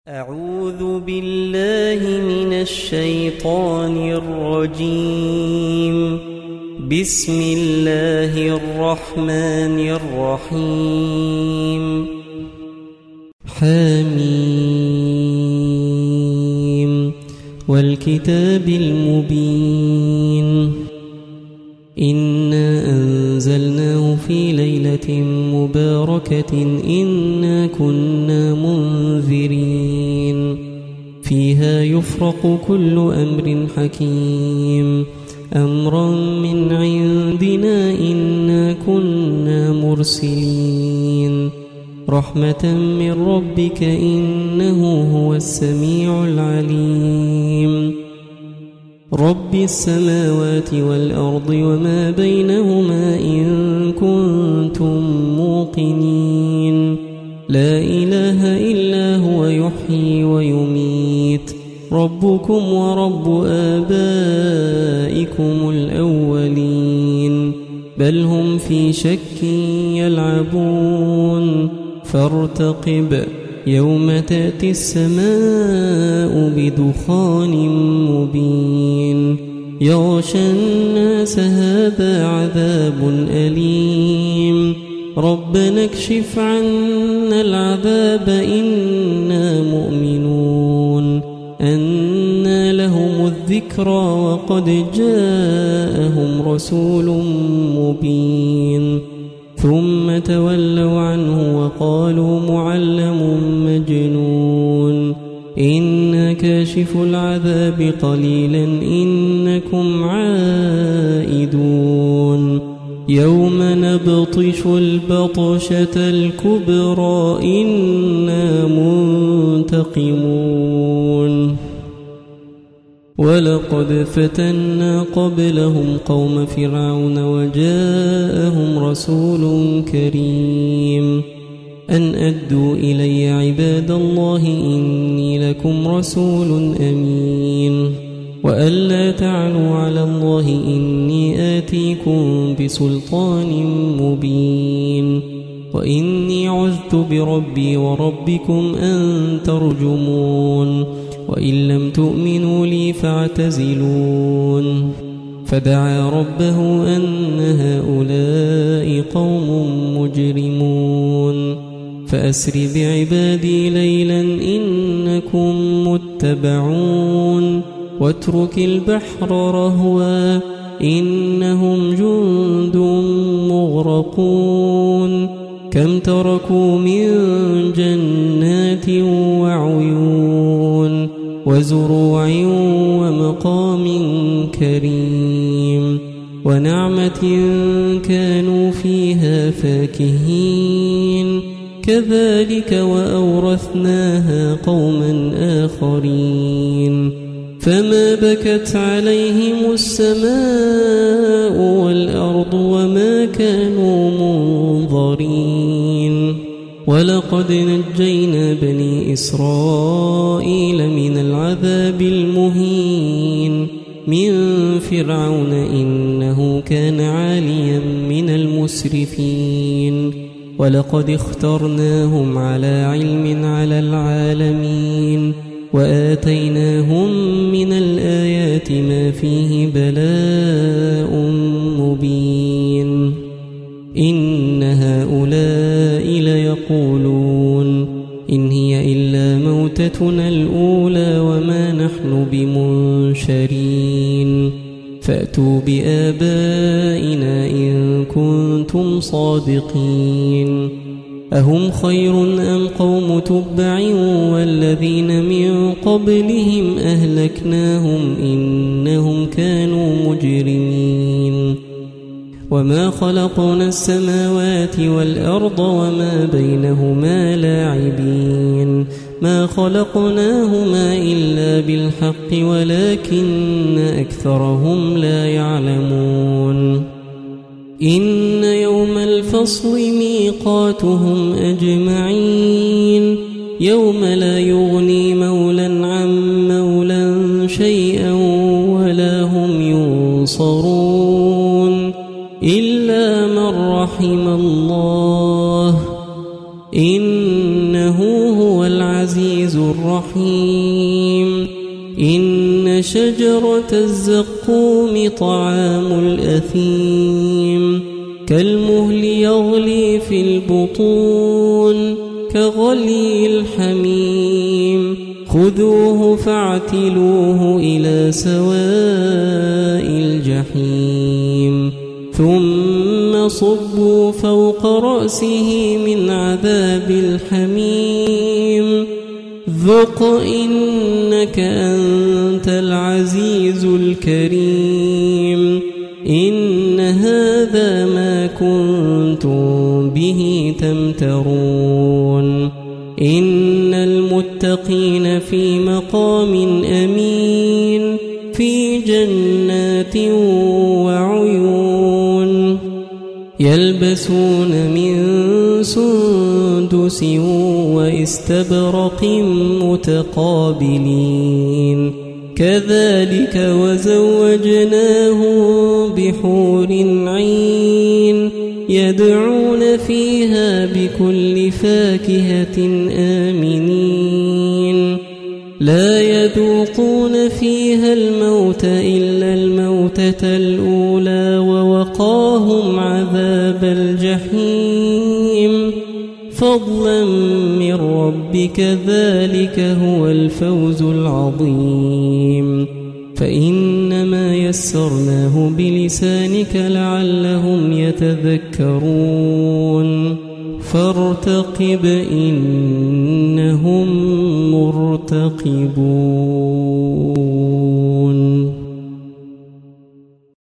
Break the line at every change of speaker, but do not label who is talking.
أعوذ بالله من الشيطان الرجيم. بسم الله الرحمن الرحيم. حميم والكتاب المبين. إنا أنزلناه في ليلة مباركة إنا كنا منذرين فيها يفرق كل أمر حكيم أمرا من عندنا إنا كنا مرسلين رحمة من ربك إنه هو السميع العليم. رب السماوات والأرض وما بينهما إن كنتم موقنين لا إله إلا هو يحيي ويميت ربكم ورب آبائكم الأولين بل هم في شك يلعبون فارتقب يوم تأتي السماء بدخان مبين يغشى الناس هذا عذاب أليم ربنا اكشف عنا العذاب إنا مؤمنون أنى لهم الذكرى وقد جاءهم رسول مبين ثم تولوا عنه وقالوا معلم مجنون إنا كاشف العذاب قليلا إنكم عائدون يوم نبطش البطشة الكبرى إنا منتقمون ولقد فتنا قبلهم قوم فرعون وجاءهم رسول كريم أن أدوا إلي عباد الله إني لكم رسول أمين وألا تعلوا على الله إني آتيكم بسلطان مبين وإني عذت بربي وربكم أن ترجمون وإن لم تؤمنوا لي فاعتزلون فدعا ربه أن هؤلاء قوم مجرمون فأسر بعبادي ليلا إنكم متبعون واترك البحر رهوا إنهم جند مغرقون كم تركوا من جنات وعيون وزروع ومقام كريم ونعمة كانوا فيها فاكهين كذلك وأورثناها قوما آخرين فما بكت عليهم السماء والأرض وما كانوا منظرين ولقد نجينا بني إسرائيل من العذاب المهين من فرعون إنه كان عاليا من المسرفين ولقد اخترناهم على علم على العالمين وآتيناهم من الآيات ما فيه بلاء مبين إن هؤلاء ليقولون إن هي إلا موتتنا الأولى وما نحن بمنشرين فأتوا بآبائنا إن كنتم صادقين أهم خير أم قوم تبع والذين من قبلهم أهلكناهم إنهم كانوا مجرمين وما خلقنا السماوات والأرض وما بينهما لاعبين ما خلقناهما إلا بالحق ولكن أكثرهم لا يعلمون إن يوم الفصل ميقاتهم أجمعين يوم لا يغني مولا عن مولا شيئا ولا هم ينصرون إلا من رحم الله إنه هو العزيز العزيز الرحيم إن شجرة الزقوم طعام الأثيم كالمهل يغلي في البطون كغلي الحميم خذوه فاعتلوه إلى سواء الجحيم ثم صبوا فوق رأسه من عذاب الحميم ذق إنك أنت العزيز الكريم إن هذا ما كنتم به تمترون إن المتقين في مقام أمين في جنات وعيون يلبسون من سندس واستبرق متقابلين كذلك وزوجناهم بحور عين يدعون فيها بكل فاكهة آمنين لا يذوقون فيها الموت إلا الموتة الأولى ووقاهم عذاب الجحيم فضلا من ربك ذلك هو الفوز العظيم فإنما يسرناه بلسانك لعلهم يتذكرون فارتقب إنهم مرتقبون